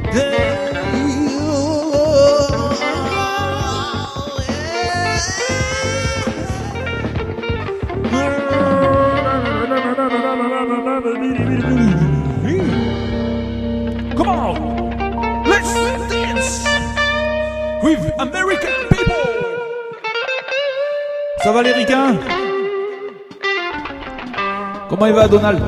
Come on, let's dance with American people. Ça va les ricains? Comment il va Donald?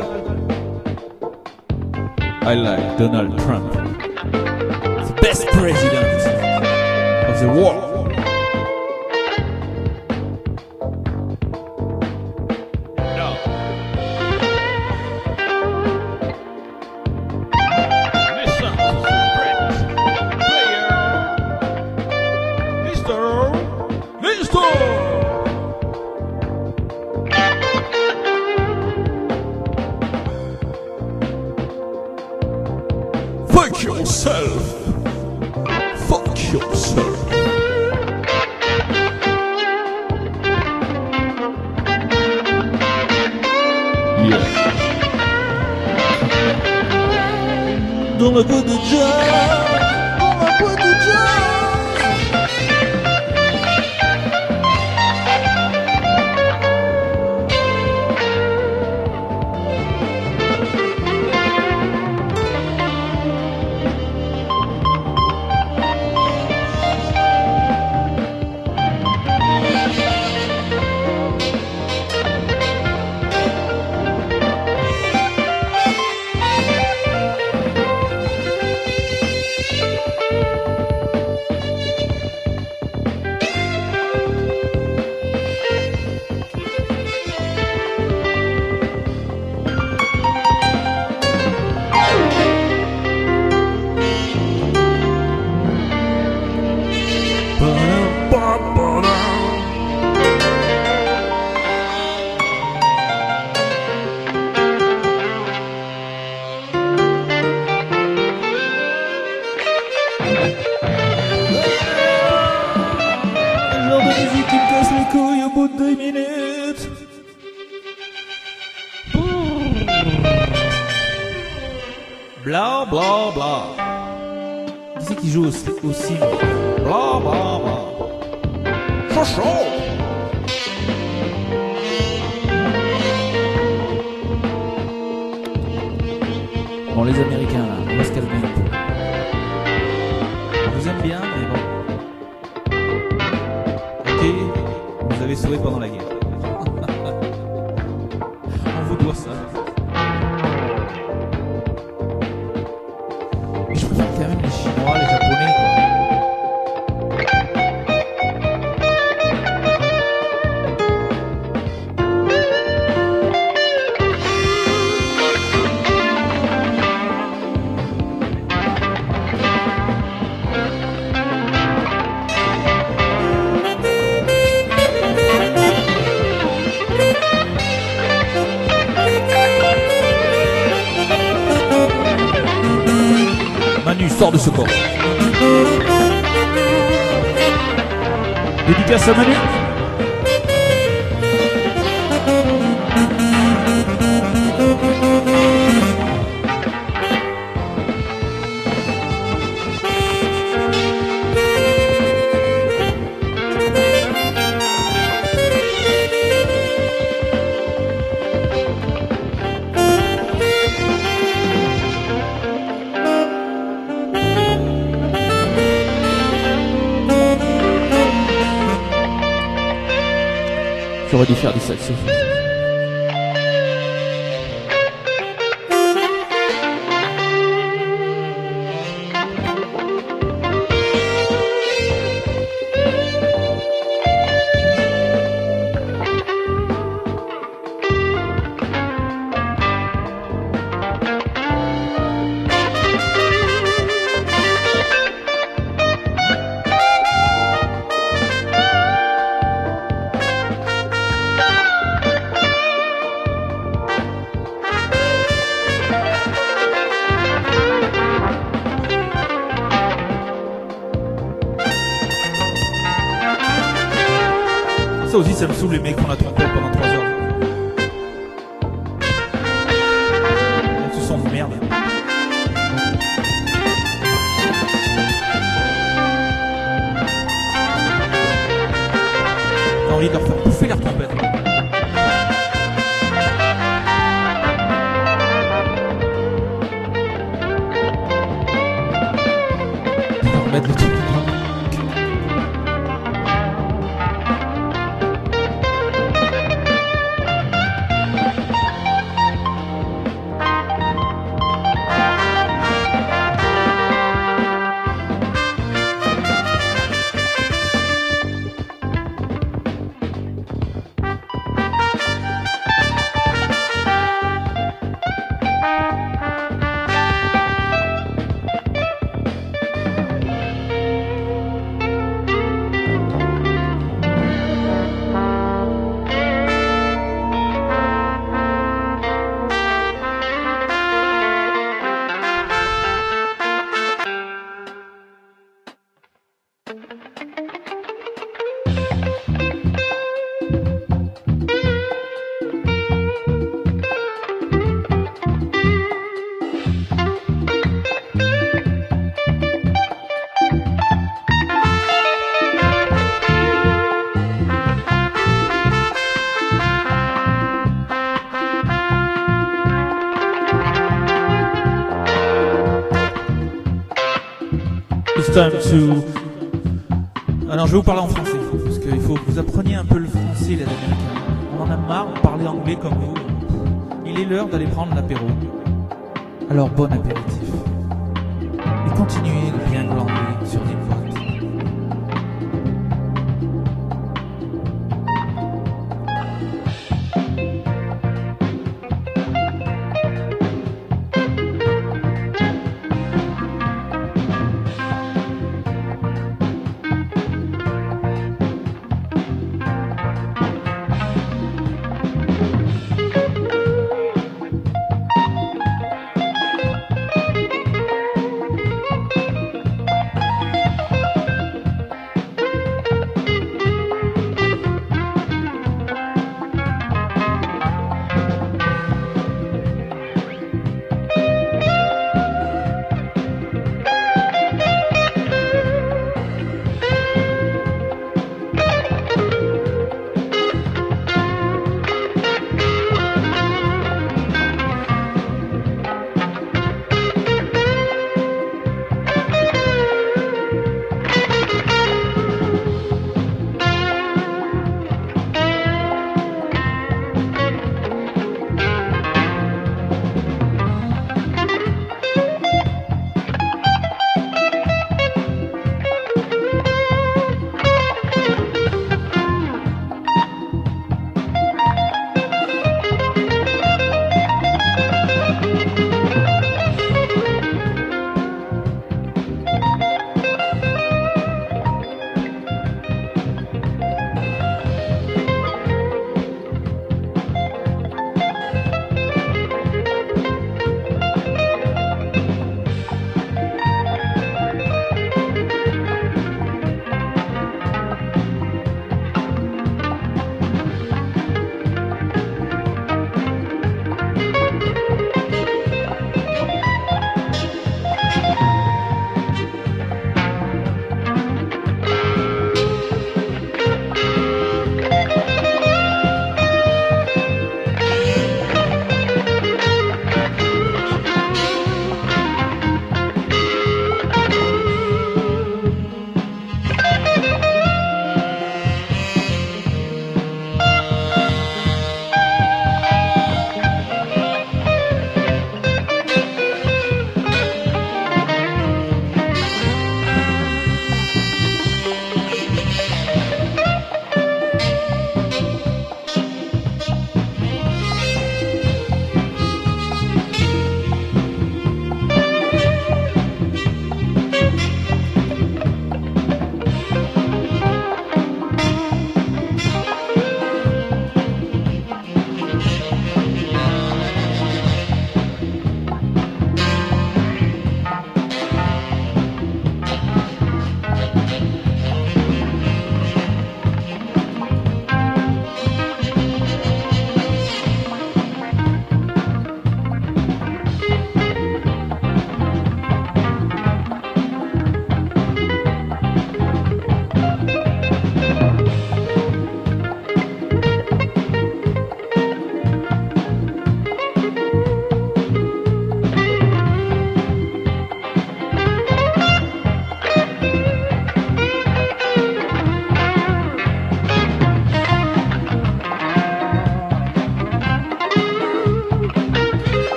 I like Donald Trump, the best president of the world. Fuck yourself. Fuck yourself. Yeah. Dans la boîte de jazz. Dans la boîte de jazz. Couille au bout de 2 minutes. Bla bla bla. Qui c'est qui joue aussi? Bla bla bla. Chaud. Bon les Américains là, on va se calmer un peu. On vous aime bien mais bon. Ok. Vous avez sauvé pendant la guerre. On vous doit ça. Je préfère quand même les Chinois, les Japonais. Manu sort de ce corps. Dédicace à Manu. J'aurais dû faire du saxophone. Ça aussi, ça me saoule les mecs qu'on a trompé pendant 3 heures. Ce sont de merde. envie de leur faire bouffer leur trompette. On va remettre le truc. It's time to... Alors je vais vous parler en français, parce qu'il faut que vous appreniez un peu le français, les Américains. On en a marre de parler anglais comme vous. Il est l'heure d'aller prendre l'apéro. Alors bon apéritif.